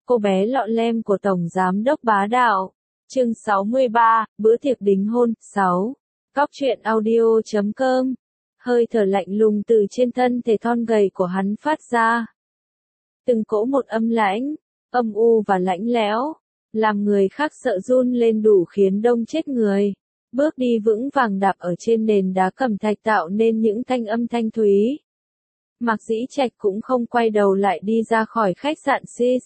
cô bé lọ lem của Tổng Giám đốc bá đạo. Chương 63, bữa tiệc đính hôn. 6. Cóc truyện audio.com. Hơi thở lạnh lùng từ trên thân thể thon gầy của hắn phát ra. Từng cỗ một âm lãnh, âm u và lạnh lẽo, làm người khác sợ run lên đủ khiến đông chết người. Bước đi vững vàng đạp ở trên nền đá cẩm thạch tạo nên những thanh âm thanh thúy. Mạc Dĩ Trạch cũng không quay đầu lại đi ra khỏi khách sạn Sis.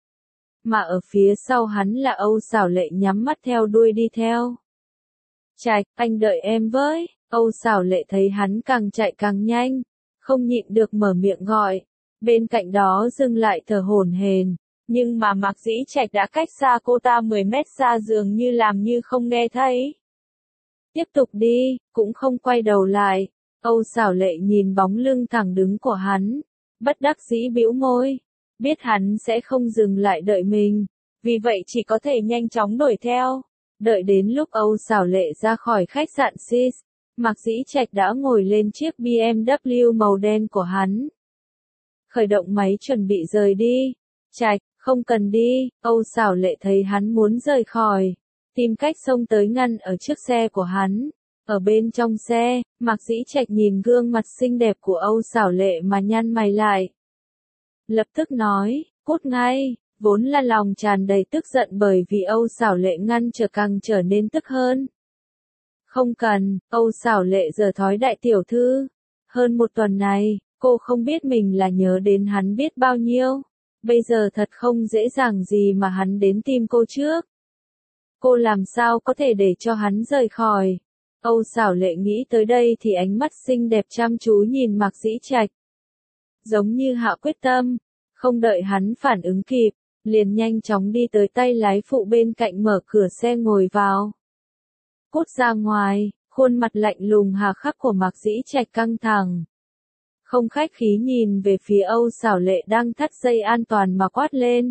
Mà ở phía sau hắn là Âu Xảo Lệ nhắm mắt theo đuôi đi theo. Trạch, anh đợi em với. Âu Xảo Lệ thấy hắn càng chạy càng nhanh, không nhịn được mở miệng gọi. Bên cạnh đó dừng lại thở hổn hển, nhưng mà Mạc Dĩ Trạch đã cách xa cô ta 10 mét xa dường như làm như không nghe thấy. Tiếp tục đi, cũng không quay đầu lại. Âu Xảo Lệ nhìn bóng lưng thẳng đứng của hắn, bất đắc dĩ bĩu môi, biết hắn sẽ không dừng lại đợi mình, vì vậy chỉ có thể nhanh chóng đuổi theo. Đợi đến lúc Âu Xảo Lệ ra khỏi khách sạn Sis, Mạc Dĩ Trạch đã ngồi lên chiếc BMW màu đen của hắn. Khởi động máy chuẩn bị rời đi. Trạch, không cần đi. Âu Xảo Lệ thấy hắn muốn rời khỏi, tìm cách xông tới ngăn ở trước xe của hắn. Ở bên trong xe, Mạc Dĩ Trạch nhìn gương mặt xinh đẹp của Âu Xảo Lệ mà nhăn mày lại. Lập tức nói, cút ngay, vốn là lòng tràn đầy tức giận bởi vì Âu Xảo Lệ ngăn trở càng trở nên tức hơn. Không cần, Âu Xảo Lệ giờ thói đại tiểu thư. Hơn một tuần này, cô không biết mình là nhớ đến hắn biết bao nhiêu. Bây giờ thật không dễ dàng gì mà hắn đến tìm cô trước. Cô làm sao có thể để cho hắn rời khỏi. Âu Xảo Lệ nghĩ tới đây thì ánh mắt xinh đẹp chăm chú nhìn Mạc Dĩ Trạch. Giống như hạ quyết tâm, không đợi hắn phản ứng kịp, liền nhanh chóng đi tới tay lái phụ bên cạnh mở cửa xe ngồi vào. Cút ra ngoài, khuôn mặt lạnh lùng hà khắc của Mạc Dĩ Trạch căng thẳng. Không khách khí nhìn về phía Âu Xảo Lệ đang thắt dây an toàn mà quát lên.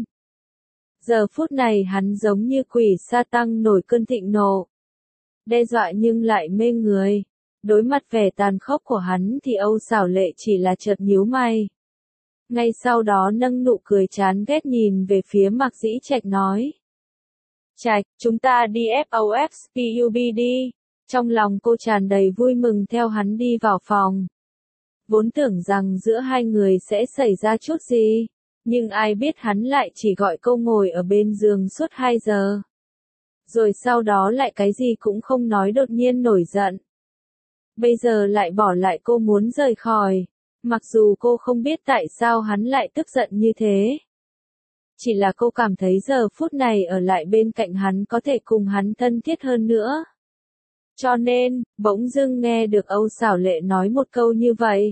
Giờ phút này hắn giống như quỷ sa tăng nổi cơn thịnh nộ. Đe dọa nhưng lại mê người. Đối mặt vẻ tàn khốc của hắn thì Âu Xảo Lệ chỉ là chợt nhíu mày. Ngay sau đó nâng nụ cười chán ghét nhìn về phía Mạc Dĩ Trạch nói. Trạch, chúng ta đi FOXPUB đi. Trong lòng cô tràn đầy vui mừng theo hắn đi vào phòng. Vốn tưởng rằng giữa hai người sẽ xảy ra chút gì, nhưng ai biết hắn lại chỉ gọi cô ngồi ở bên giường suốt 2 giờ. Rồi sau đó lại cái gì cũng không nói đột nhiên nổi giận. Bây giờ lại bỏ lại cô muốn rời khỏi, mặc dù cô không biết tại sao hắn lại tức giận như thế. Chỉ là cô cảm thấy giờ phút này ở lại bên cạnh hắn có thể cùng hắn thân thiết hơn nữa. Cho nên, bỗng dưng nghe được Âu Xảo Lệ nói một câu như vậy.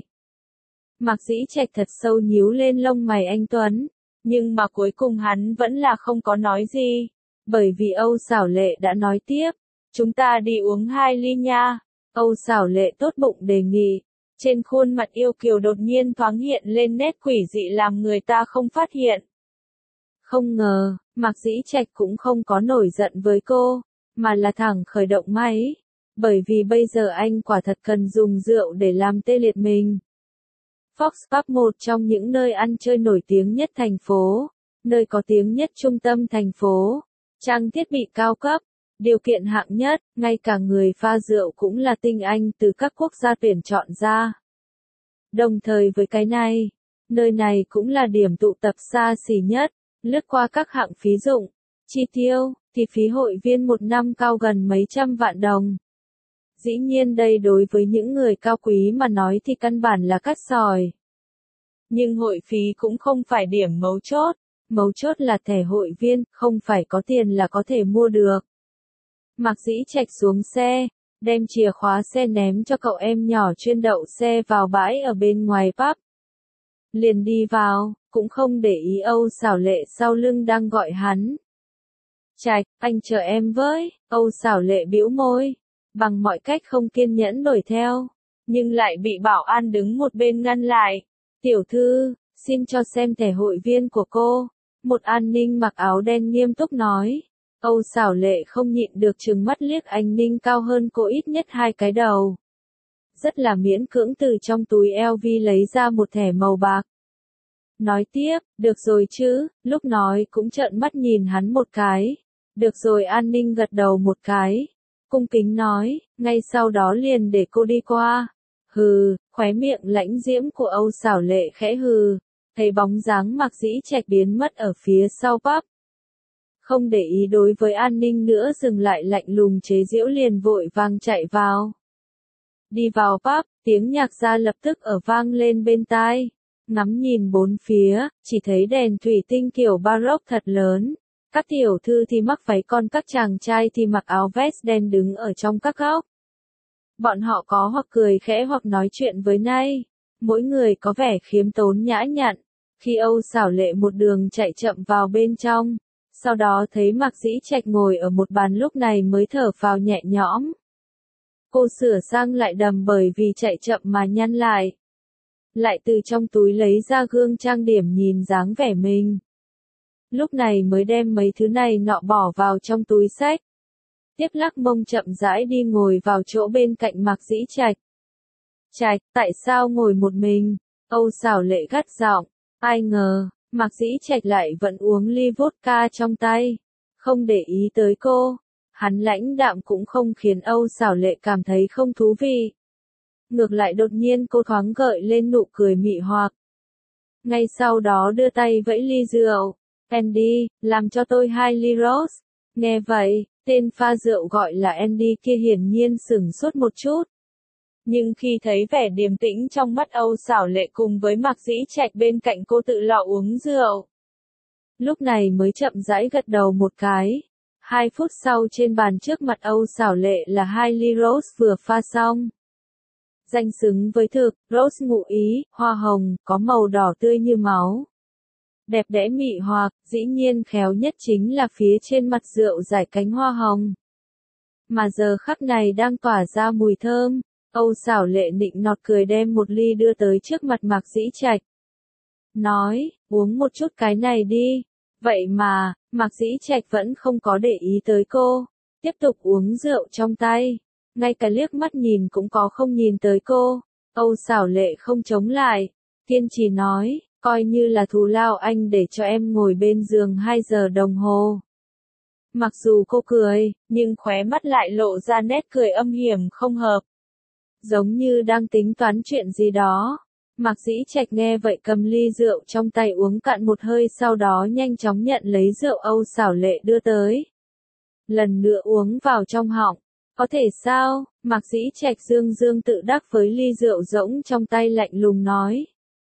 Mạc Dĩ Trạch thật sâu nhíu lên lông mày anh Tuấn, nhưng mà cuối cùng hắn vẫn là không có nói gì, bởi vì Âu Xảo Lệ đã nói tiếp, chúng ta đi uống 2 ly nha. Âu Xảo Lệ tốt bụng đề nghị, trên khuôn mặt yêu kiều đột nhiên thoáng hiện lên nét quỷ dị làm người ta không phát hiện. Không ngờ, Mạc Dĩ Trạch cũng không có nổi giận với cô, mà là thẳng khởi động máy. Bởi vì bây giờ anh quả thật cần dùng rượu để làm tê liệt mình. Fox Pub, một trong những nơi ăn chơi nổi tiếng nhất thành phố, nơi có tiếng nhất trung tâm thành phố, trang thiết bị cao cấp, điều kiện hạng nhất, ngay cả người pha rượu cũng là tinh anh từ các quốc gia tuyển chọn ra. Đồng thời với cái này, nơi này cũng là điểm tụ tập xa xỉ nhất, lướt qua các hạng phí dụng, chi tiêu, thì phí hội viên một năm cao gần mấy trăm vạn đồng. Dĩ nhiên đây đối với những người cao quý mà nói thì căn bản là cát sỏi. Nhưng hội phí cũng không phải điểm mấu chốt là thẻ hội viên, không phải có tiền là có thể mua được. Mạc Dĩ Trạch xuống xe, đem chìa khóa xe ném cho cậu em nhỏ chuyên đậu xe vào bãi ở bên ngoài pub. Liền đi vào, cũng không để ý Âu Xảo Lệ sau lưng đang gọi hắn. Trạch, anh chờ em với. Âu Xảo Lệ bĩu môi, bằng mọi cách không kiên nhẫn đuổi theo, nhưng lại bị bảo an đứng một bên ngăn lại. Tiểu thư, xin cho xem thẻ hội viên của cô. Một an ninh mặc áo đen nghiêm túc nói. Âu Xảo Lệ không nhịn được trừng mắt liếc anh ninh cao hơn cô ít nhất 2 cái đầu. Rất là miễn cưỡng từ trong túi LV lấy ra một thẻ màu bạc. nói tiếp, được rồi chứ, lúc nói cũng trợn mắt nhìn hắn một cái. Được rồi, An Ninh gật đầu một cái. Cung kính nói, ngay sau đó liền để cô đi qua. Hừ, khóe miệng lãnh diễm của Âu Xảo Lệ khẽ hừ, thấy bóng dáng Mạc Dĩ Trạch biến mất ở phía sau pub. Không để ý đối với An Ninh nữa, dừng lại lạnh lùng chế giễu, liền vội vàng chạy vào. Đi vào pub, tiếng nhạc ra lập tức ở vang lên bên tai. Ngắm nhìn bốn phía, chỉ thấy đèn thủy tinh kiểu baroque thật lớn. Các tiểu thư thì mắc váy, còn các chàng trai thì mặc áo vest đen đứng ở trong các góc. Bọn họ có hoặc cười khẽ hoặc nói chuyện với nay. Mỗi người có vẻ khiêm tốn nhã nhặn. Khi Âu Xảo Lệ một đường chạy chậm vào bên trong, sau đó thấy Mạc Dĩ Trạch ngồi ở một bàn, lúc này mới thở phào nhẹ nhõm. Cô sửa sang lại đầm bởi vì chạy chậm mà nhăn lại. Lại từ trong túi lấy ra gương trang điểm nhìn dáng vẻ mình. Lúc này mới đem mấy thứ này nọ bỏ vào trong túi xách. Tiếp lắc mông chậm rãi đi ngồi vào chỗ bên cạnh Mạc Dĩ Trạch. Trạch, tại sao ngồi một mình? Âu Xảo Lệ gắt giọng. Ai ngờ, Mạc Dĩ Trạch lại vẫn uống ly vodka trong tay. Không để ý tới cô. Hắn lãnh đạm cũng không khiến Âu Xảo Lệ cảm thấy không thú vị. Ngược lại đột nhiên cô thoáng gợi lên nụ cười mị hoặc. Ngay sau đó đưa tay vẫy ly rượu. Andy, làm cho tôi 2 ly rose. Nghe vậy, tên pha rượu gọi là Andy kia hiển nhiên sửng sốt một chút. Nhưng khi thấy vẻ điềm tĩnh trong mắt Âu Xảo Lệ cùng với Mạc Dĩ Trạch bên cạnh cô tự lọ uống rượu, lúc này mới chậm rãi gật đầu một cái. 2 phút sau trên bàn trước mặt Âu Xảo Lệ là 2 ly rose vừa pha xong. Danh xứng với thực, rose ngụ ý, hoa hồng, có màu đỏ tươi như máu. Đẹp đẽ mị hoặc, dĩ nhiên khéo nhất chính là phía trên mặt rượu rải cánh hoa hồng. Mà giờ khắc này đang tỏa ra mùi thơm. Âu Xảo Lệ nịnh nọt cười đem một ly đưa tới trước mặt Mạc Dĩ Trạch. Nói, uống một chút cái này đi. Vậy mà, Mạc Dĩ Trạch vẫn không có để ý tới cô. Tiếp tục uống rượu trong tay. Ngay cả liếc mắt nhìn cũng có không nhìn tới cô. Âu Xảo Lệ không chống lại. Kiên trì nói, coi như là thù lao anh để cho em ngồi bên giường 2 giờ đồng hồ. Mặc dù cô cười, nhưng khóe mắt lại lộ ra nét cười âm hiểm không hợp. Giống như đang tính toán chuyện gì đó. Mạc Dĩ Trạch nghe vậy cầm ly rượu trong tay uống cạn một hơi, sau đó nhanh chóng nhận lấy rượu Âu Xảo Lệ đưa tới. Lần nữa uống vào trong họng. Có thể sao? Mạc Dĩ Trạch dương dương tự đắc với ly rượu rỗng trong tay, lạnh lùng nói.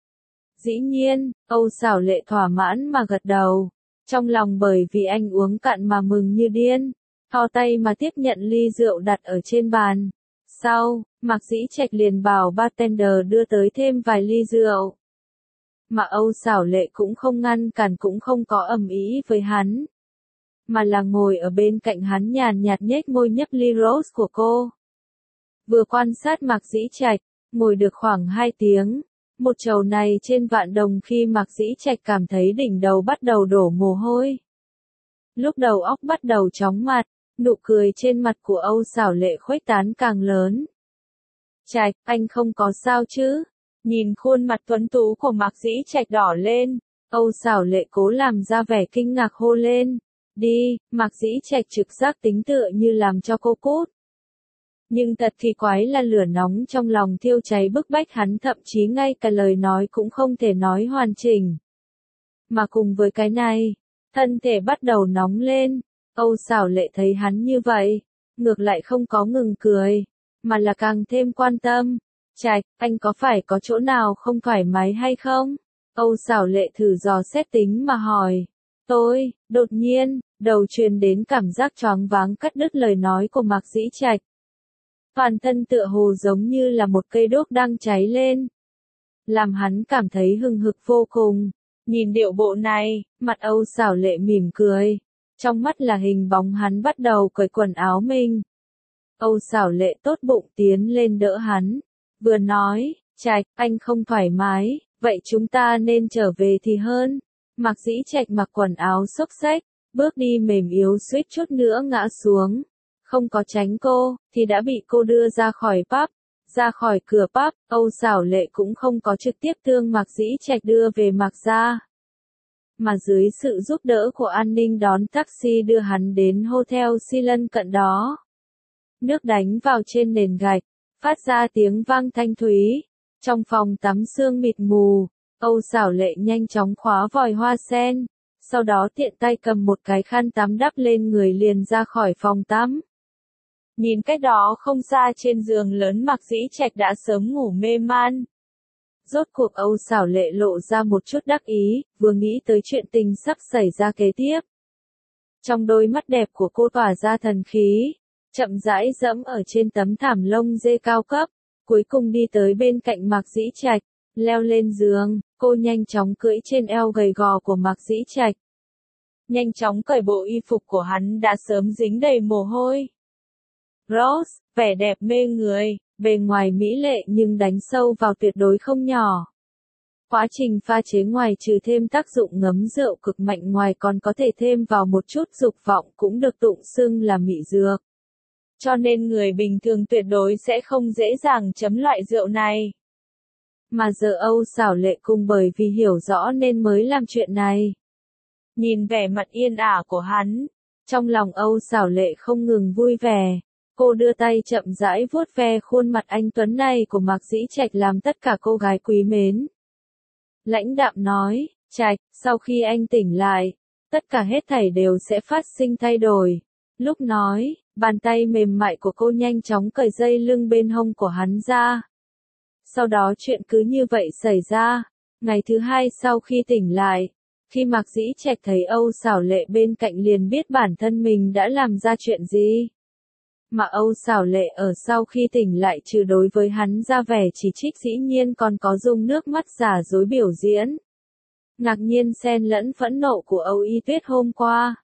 Dĩ nhiên, Âu Xảo Lệ thỏa mãn mà gật đầu. Trong lòng bởi vì anh uống cạn mà mừng như điên. Thò tay mà tiếp nhận ly rượu đặt ở trên bàn. Sau, Mạc Dĩ Trạch liền bảo bartender đưa tới thêm vài ly rượu. Mà Âu Xảo Lệ cũng không ngăn cản cũng không có ầm ĩ với hắn. Mà là ngồi ở bên cạnh hắn nhàn nhạt nhếch môi nhấp ly rose của cô. Vừa quan sát Mạc Dĩ Trạch, ngồi được khoảng 2 tiếng. Một chầu này trên vạn đồng khi Mạc Dĩ Trạch cảm thấy đỉnh đầu bắt đầu đổ mồ hôi. Lúc đầu óc bắt đầu chóng mặt, nụ cười trên mặt của Âu Xảo Lệ khuếch tán càng lớn. Trạch, anh không có sao chứ? Nhìn khuôn mặt tuấn tú của Mạc Dĩ Trạch đỏ lên, Âu Xảo Lệ cố làm ra vẻ kinh ngạc hô lên. Đi, Mạc Dĩ Trạch trực giác tính tựa như làm cho cô cút. Nhưng thật kỳ quái là lửa nóng trong lòng thiêu cháy bức bách hắn, thậm chí ngay cả lời nói cũng không thể nói hoàn chỉnh. Mà cùng với cái này, thân thể bắt đầu nóng lên. Âu Xảo Lệ thấy hắn như vậy, ngược lại không có ngừng cười, mà là càng thêm quan tâm. Trạch, anh có phải có chỗ nào không thoải mái hay không? Âu Xảo Lệ thử dò xét tính mà hỏi. Đột nhiên, đầu truyền đến cảm giác choáng váng cắt đứt lời nói của Mạc Dĩ Trạch. Toàn thân tựa hồ giống như là một cây đuốc đang cháy lên. Làm hắn cảm thấy hừng hực vô cùng. Nhìn điệu bộ này, mặt Âu Xảo Lệ mỉm cười. Trong mắt là hình bóng hắn bắt đầu cởi quần áo mình. Âu Xảo Lệ tốt bụng tiến lên đỡ hắn. Vừa nói, Trạch, anh không thoải mái, vậy chúng ta nên trở về thì hơn. Mạc Dĩ Trạch mặc quần áo xốc xếch, bước đi mềm yếu suýt chút nữa ngã xuống. Không có tránh cô, thì đã bị cô đưa ra khỏi pub. Ra khỏi cửa pub, Âu Xảo Lệ cũng không có trực tiếp thương Mạc Dĩ Trạch đưa về Mạc gia, mà dưới sự giúp đỡ của an ninh đón taxi đưa hắn đến Hotel Si lân cận đó. Nước đánh vào trên nền gạch, phát ra tiếng vang thanh thúy. Trong phòng tắm sương mịt mù, Âu Xảo Lệ nhanh chóng khóa vòi hoa sen, sau đó tiện tay cầm một cái khăn tắm đắp lên người liền ra khỏi phòng tắm. Nhìn cách đó không xa trên giường lớn Mạc Dĩ Trạch đã sớm ngủ mê man. Rốt cuộc Âu Xảo Lệ lộ ra một chút đắc ý, vừa nghĩ tới chuyện tình sắp xảy ra kế tiếp. Trong đôi mắt đẹp của cô tỏa ra thần khí, chậm rãi dẫm ở trên tấm thảm lông dê cao cấp, cuối cùng đi tới bên cạnh Mạc Dĩ Trạch, leo lên giường, cô nhanh chóng cưỡi trên eo gầy gò của Mạc Dĩ Trạch. Nhanh chóng cởi bộ y phục của hắn đã sớm dính đầy mồ hôi. Rose, vẻ đẹp mê người, bề ngoài mỹ lệ nhưng đánh sâu vào tuyệt đối không nhỏ. Quá trình pha chế ngoài trừ thêm tác dụng ngấm rượu cực mạnh ngoài còn có thể thêm vào một chút dục vọng cũng được tụng xưng là mị dược. Cho nên người bình thường tuyệt đối sẽ không dễ dàng chấm loại rượu này. Mà giờ Âu Xảo Lệ cùng bởi vì hiểu rõ nên mới làm chuyện này. Nhìn vẻ mặt yên ả của hắn, trong lòng Âu Xảo Lệ không ngừng vui vẻ. Cô đưa tay chậm rãi vuốt ve khuôn mặt anh tuấn này của Mạc Dĩ Trạch làm tất cả cô gái quý mến. Lãnh đạm nói, Trạch, sau khi anh tỉnh lại, tất cả hết thảy đều sẽ phát sinh thay đổi. Lúc nói, bàn tay mềm mại của cô nhanh chóng cởi dây lưng bên hông của hắn ra. Sau đó chuyện cứ như vậy xảy ra. Ngày thứ hai sau khi tỉnh lại, khi Mạc Dĩ Trạch thấy Âu Xảo Lệ bên cạnh liền biết bản thân mình đã làm ra chuyện gì. Mà Âu Xảo Lệ ở sau khi tỉnh lại trừ đối với hắn ra vẻ chỉ trích dĩ nhiên còn có dùng nước mắt giả dối biểu diễn. Ngạc nhiên xen lẫn phẫn nộ của Âu Y Tuyết hôm qua.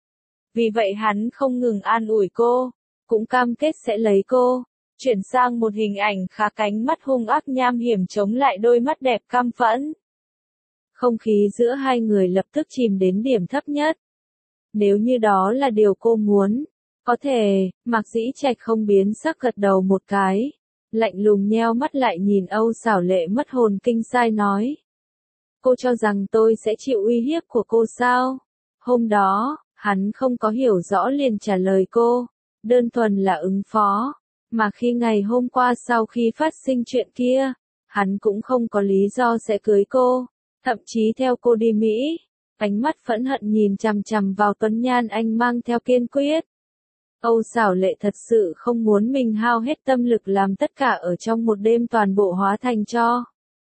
Vì vậy hắn không ngừng an ủi cô, cũng cam kết sẽ lấy cô, chuyển sang một hình ảnh khá cánh mắt hung ác nham hiểm chống lại đôi mắt đẹp căm phẫn. Không khí giữa hai người lập tức chìm đến điểm thấp nhất. Nếu như đó là điều cô muốn, có thể, Mạc Dĩ Trạch không biến sắc gật đầu một cái, lạnh lùng nheo mắt lại nhìn Âu Xảo Lệ mất hồn kinh sai nói. Cô cho rằng tôi sẽ chịu uy hiếp của cô sao? Hôm đó, hắn không có hiểu rõ liền trả lời cô, đơn thuần là ứng phó, mà khi ngày hôm qua sau khi phát sinh chuyện kia, hắn cũng không có lý do sẽ cưới cô, thậm chí theo cô đi Mỹ. Ánh mắt phẫn hận nhìn chằm chằm vào tuấn nhan anh mang theo kiên quyết. Âu Xảo Lệ thật sự không muốn mình hao hết tâm lực làm tất cả ở trong một đêm toàn bộ hóa thành tro.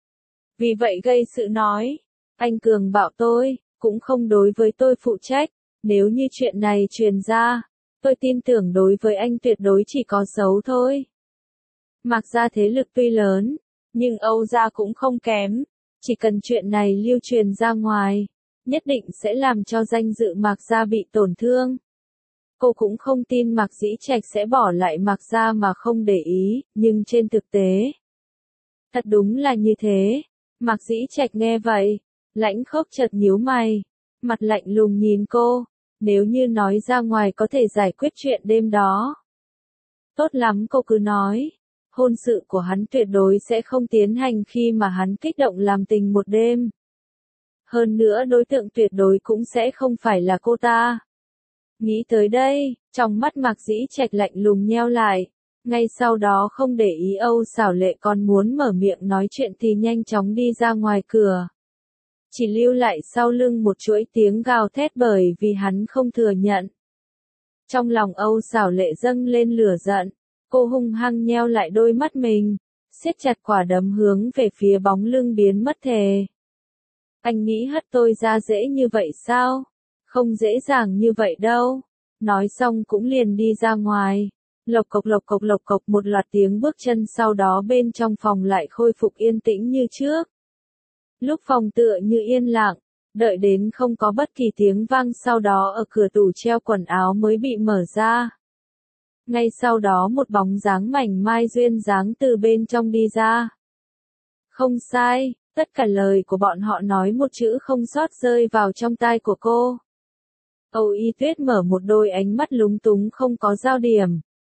Vì vậy gây sự nói, anh cường bạo tôi, cũng không đối với tôi phụ trách, nếu như chuyện này truyền ra, tôi tin tưởng đối với anh tuyệt đối chỉ có xấu thôi. Mạc gia thế lực tuy lớn, nhưng Âu gia cũng không kém, chỉ cần chuyện này lưu truyền ra ngoài, nhất định sẽ làm cho danh dự Mạc gia bị tổn thương. Cô cũng không tin Mạc Dĩ Trạch sẽ bỏ lại Mạc gia mà không để ý, nhưng trên thực tế, thật đúng là như thế. Mạc Dĩ Trạch nghe vậy, lãnh khốc chợt nhíu mày, mặt lạnh lùng nhìn cô, nếu như nói ra ngoài có thể giải quyết chuyện đêm đó. Tốt lắm cô cứ nói, hôn sự của hắn tuyệt đối sẽ không tiến hành khi mà hắn kích động làm tình một đêm. Hơn nữa đối tượng tuyệt đối cũng sẽ không phải là cô ta. Nghĩ tới đây, trong mắt Mạc Dĩ Trạch lạnh lùng nheo lại, ngay sau đó không để ý Âu Xảo Lệ còn muốn mở miệng nói chuyện thì nhanh chóng đi ra ngoài cửa. Chỉ lưu lại sau lưng một chuỗi tiếng gào thét bởi vì hắn không thừa nhận. Trong lòng Âu Xảo Lệ dâng lên lửa giận, cô hung hăng nheo lại đôi mắt mình, siết chặt quả đấm hướng về phía bóng lưng biến mất thề. Anh nghĩ hất tôi ra dễ như vậy sao? Không dễ dàng như vậy đâu. Nói xong cũng liền đi ra ngoài. Lộc cộc một loạt tiếng bước chân sau đó bên trong phòng lại khôi phục yên tĩnh như trước. Lúc phòng tựa như yên lặng, đợi đến không có bất kỳ tiếng vang sau đó ở cửa tủ treo quần áo mới bị mở ra. Ngay sau đó một bóng dáng mảnh mai duyên dáng từ bên trong đi ra. Không sai, tất cả lời của bọn họ nói một chữ không sót rơi vào trong tai của cô. Âu Y Tuyết mở một đôi ánh mắt lúng túng không có giao điểm.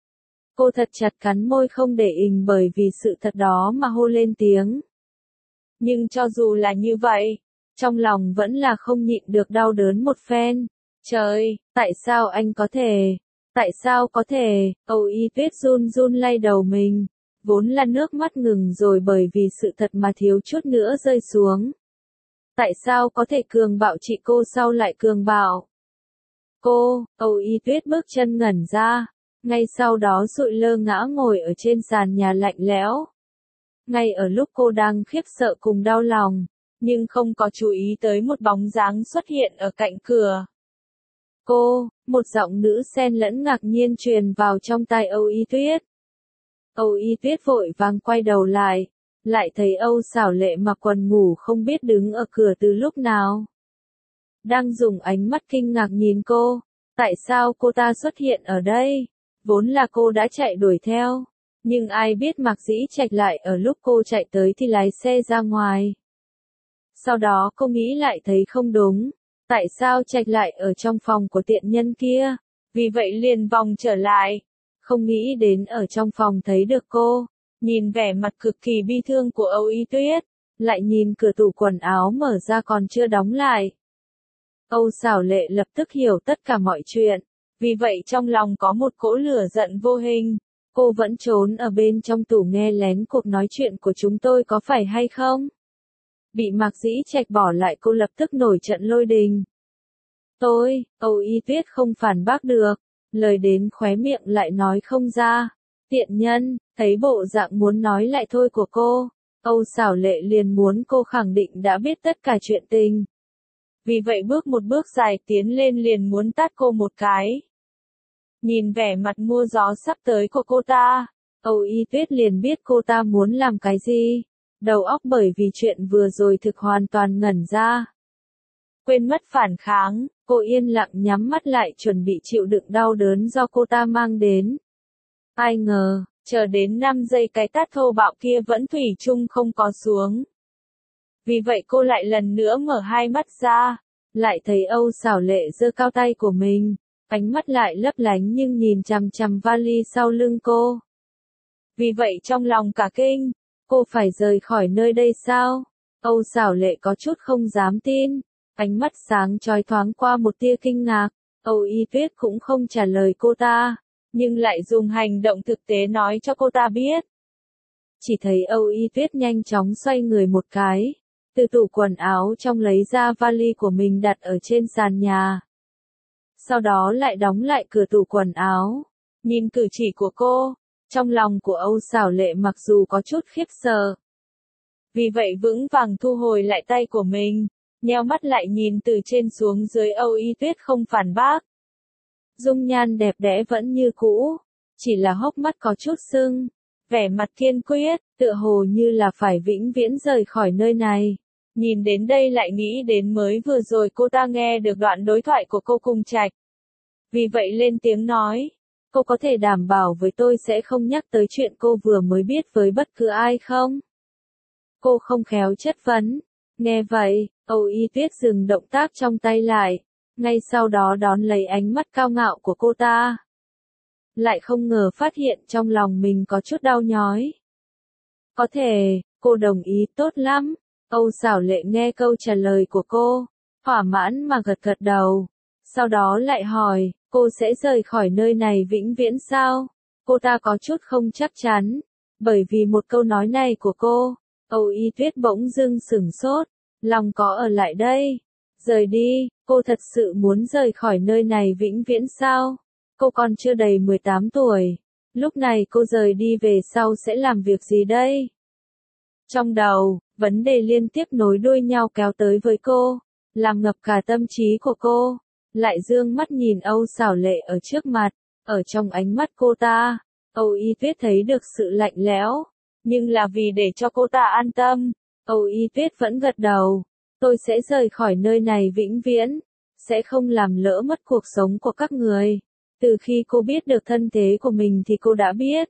Cô thật chặt cắn môi không để ình bởi vì sự thật đó mà hô lên tiếng. Nhưng cho dù là như vậy, trong lòng vẫn là không nhịn được đau đớn một phen. Trời, tại sao anh có thể? Tại sao có thể? Âu Y Tuyết run run lay đầu mình. Vốn là nước mắt ngừng rồi bởi vì sự thật mà thiếu chút nữa rơi xuống. Tại sao có thể cường bạo chị cô sau lại cường bạo? Cô, Âu Y Tuyết bước chân ngẩn ra. Ngay sau đó sụi lơ ngã ngồi ở trên sàn nhà lạnh lẽo. Ngay ở lúc cô đang khiếp sợ cùng đau lòng, nhưng không có chú ý tới một bóng dáng xuất hiện ở cạnh cửa. Cô, một giọng nữ xen lẫn ngạc nhiên truyền vào trong tai Âu Y Tuyết. Âu Y Tuyết vội vàng quay đầu lại thấy Âu Xảo Lệ mặc quần ngủ không biết đứng ở cửa từ lúc nào. Đang dùng ánh mắt kinh ngạc nhìn cô, tại sao cô ta xuất hiện ở đây? Vốn là cô đã chạy đuổi theo, nhưng ai biết Mạc Dĩ Trạch lại ở lúc cô chạy tới thì lái xe ra ngoài. Sau đó cô nghĩ lại thấy không đúng, tại sao Trạch lại ở trong phòng của tiện nhân kia? Vì vậy liền vòng trở lại, không nghĩ đến ở trong phòng thấy được cô, nhìn vẻ mặt cực kỳ bi thương của Âu Y Tuyết, lại nhìn cửa tủ quần áo mở ra còn chưa đóng lại. Âu Xảo Lệ lập tức hiểu tất cả mọi chuyện, vì vậy trong lòng có một cỗ lửa giận vô hình. Cô vẫn trốn ở bên trong tủ nghe lén cuộc nói chuyện của chúng tôi có phải hay không? Bị Mạc Dĩ Trạch bỏ lại cô lập tức nổi trận lôi đình. Âu Y Tuyết không phản bác được, lời đến khóe miệng lại nói không ra. Tiện nhân, thấy bộ dạng muốn nói lại thôi của cô, Âu Xảo Lệ liền muốn cô khẳng định đã biết tất cả chuyện tình. Vì vậy bước một bước dài tiến lên liền muốn tát cô một cái. Nhìn vẻ mặt mua gió sắp tới của cô ta, Âu Y Tuyết liền biết cô ta muốn làm cái gì. Đầu óc bởi vì chuyện vừa rồi thực hoàn toàn ngẩn ra. Quên mất phản kháng, cô yên lặng nhắm mắt lại chuẩn bị chịu đựng đau đớn do cô ta mang đến. Ai ngờ, chờ đến 5 giây cái tát thô bạo kia vẫn thủy chung không có xuống. Vì vậy cô lại lần nữa mở hai mắt ra, lại thấy Âu Xảo Lệ giơ cao tay của mình, ánh mắt lại lấp lánh nhưng nhìn chằm chằm vali sau lưng cô. Vì vậy trong lòng cả kinh, cô phải rời khỏi nơi đây sao? Âu Xảo Lệ có chút không dám tin, ánh mắt sáng chói thoáng qua một tia kinh ngạc. Âu Y Tuyết cũng không trả lời cô ta, nhưng lại dùng hành động thực tế nói cho cô ta biết. Chỉ thấy Âu Y Tuyết nhanh chóng xoay người một cái, từ tủ quần áo trong lấy ra vali của mình đặt ở trên sàn nhà. Sau đó lại đóng lại cửa tủ quần áo. Nhìn cử chỉ của cô, trong lòng của Âu Xảo Lệ mặc dù có chút khiếp sợ. Vì vậy vững vàng thu hồi lại tay của mình, nheo mắt lại nhìn từ trên xuống dưới. Âu Y Tuyết không phản bác. Dung nhan đẹp đẽ vẫn như cũ, chỉ là hốc mắt có chút sưng, vẻ mặt kiên quyết, tựa hồ như là phải vĩnh viễn rời khỏi nơi này. Nhìn đến đây lại nghĩ đến mới vừa rồi cô ta nghe được đoạn đối thoại của cô cùng Trạch. Vì vậy lên tiếng nói, cô có thể đảm bảo với tôi sẽ không nhắc tới chuyện cô vừa mới biết với bất cứ ai không? Cô không khéo chất vấn. Nghe vậy, Âu Y Tuyết dừng động tác trong tay lại, ngay sau đó đón lấy ánh mắt cao ngạo của cô ta. Lại không ngờ phát hiện trong lòng mình có chút đau nhói. Có thể, cô đồng ý, tốt lắm. Âu Xảo Lệ nghe câu trả lời của cô, thỏa mãn mà gật gật đầu. Sau đó lại hỏi, cô sẽ rời khỏi nơi này vĩnh viễn sao? Cô ta có chút không chắc chắn, bởi vì một câu nói này của cô, Âu Y Tuyết bỗng dưng sửng sốt, lòng có ở lại đây. Rời đi, cô thật sự muốn rời khỏi nơi này vĩnh viễn sao? Cô còn chưa đầy 18 tuổi, lúc này cô rời đi về sau sẽ làm việc gì đây? Trong đầu, vấn đề liên tiếp nối đuôi nhau kéo tới với cô, làm ngập cả tâm trí của cô. Lại dương mắt nhìn Âu Xảo Lệ ở trước mặt, ở trong ánh mắt cô ta, Âu Y Tuyết thấy được sự lạnh lẽo, nhưng là vì để cho cô ta an tâm, Âu Y Tuyết vẫn gật đầu. Tôi sẽ rời khỏi nơi này vĩnh viễn, sẽ không làm lỡ mất cuộc sống của các người. Từ khi cô biết được thân thế của mình thì cô đã biết.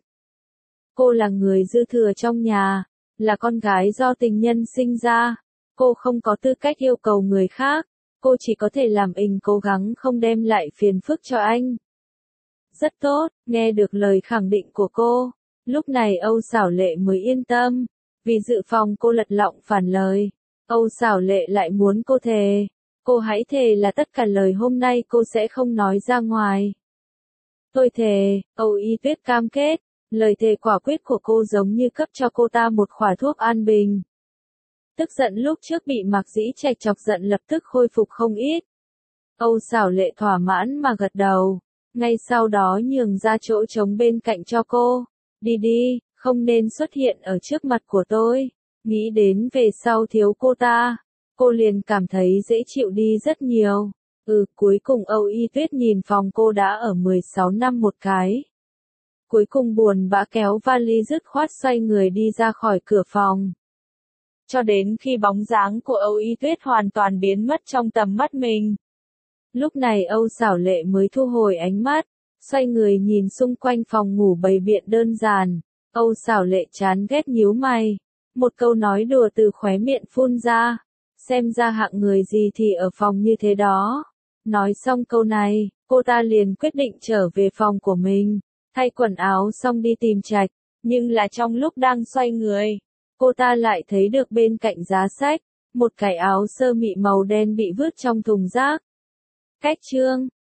Cô là người dư thừa trong nhà, là con gái do tình nhân sinh ra. Cô không có tư cách yêu cầu người khác, cô chỉ có thể làm cố gắng không đem lại phiền phức cho anh. rất tốt, nghe được lời khẳng định của cô. Lúc này Âu Xảo Lệ mới yên tâm, vì dự phòng cô lật lọng phản lời. Âu Xảo Lệ lại muốn cô thề. Cô hãy thề là tất cả lời hôm nay cô sẽ không nói ra ngoài. Tôi thề, Âu Y Tuyết cam kết. Lời thề quả quyết của cô giống như cấp cho cô ta một khỏa thuốc an bình. Tức giận lúc trước bị Mạc Dĩ Trạch chọc giận lập tức khôi phục không ít. Âu Xảo Lệ thỏa mãn mà gật đầu. Ngay sau đó nhường ra chỗ trống bên cạnh cho cô. Đi đi, không nên xuất hiện ở trước mặt của tôi. Nghĩ đến về sau thiếu cô ta, cô liền cảm thấy dễ chịu đi rất nhiều. Cuối cùng Âu Y Tuyết nhìn phòng cô đã ở 16 năm một cái. Cuối cùng buồn bã kéo vali dứt khoát xoay người đi ra khỏi cửa phòng. Cho đến khi bóng dáng của Âu Y Tuyết hoàn toàn biến mất trong tầm mắt mình. Lúc này Âu Xảo Lệ mới thu hồi ánh mắt, xoay người nhìn xung quanh phòng ngủ bày biện đơn giản. Âu Xảo Lệ chán ghét nhíu mày. Một câu nói đùa từ khóe miệng phun ra. Xem ra hạng người gì thì ở phòng như thế đó. Nói xong câu này, cô ta liền quyết định trở về phòng của mình. Thay quần áo xong đi tìm Trạch. Nhưng là trong lúc đang xoay người, cô ta lại thấy được bên cạnh giá sách, một cái áo sơ mi màu đen bị vứt trong thùng rác. Cách chương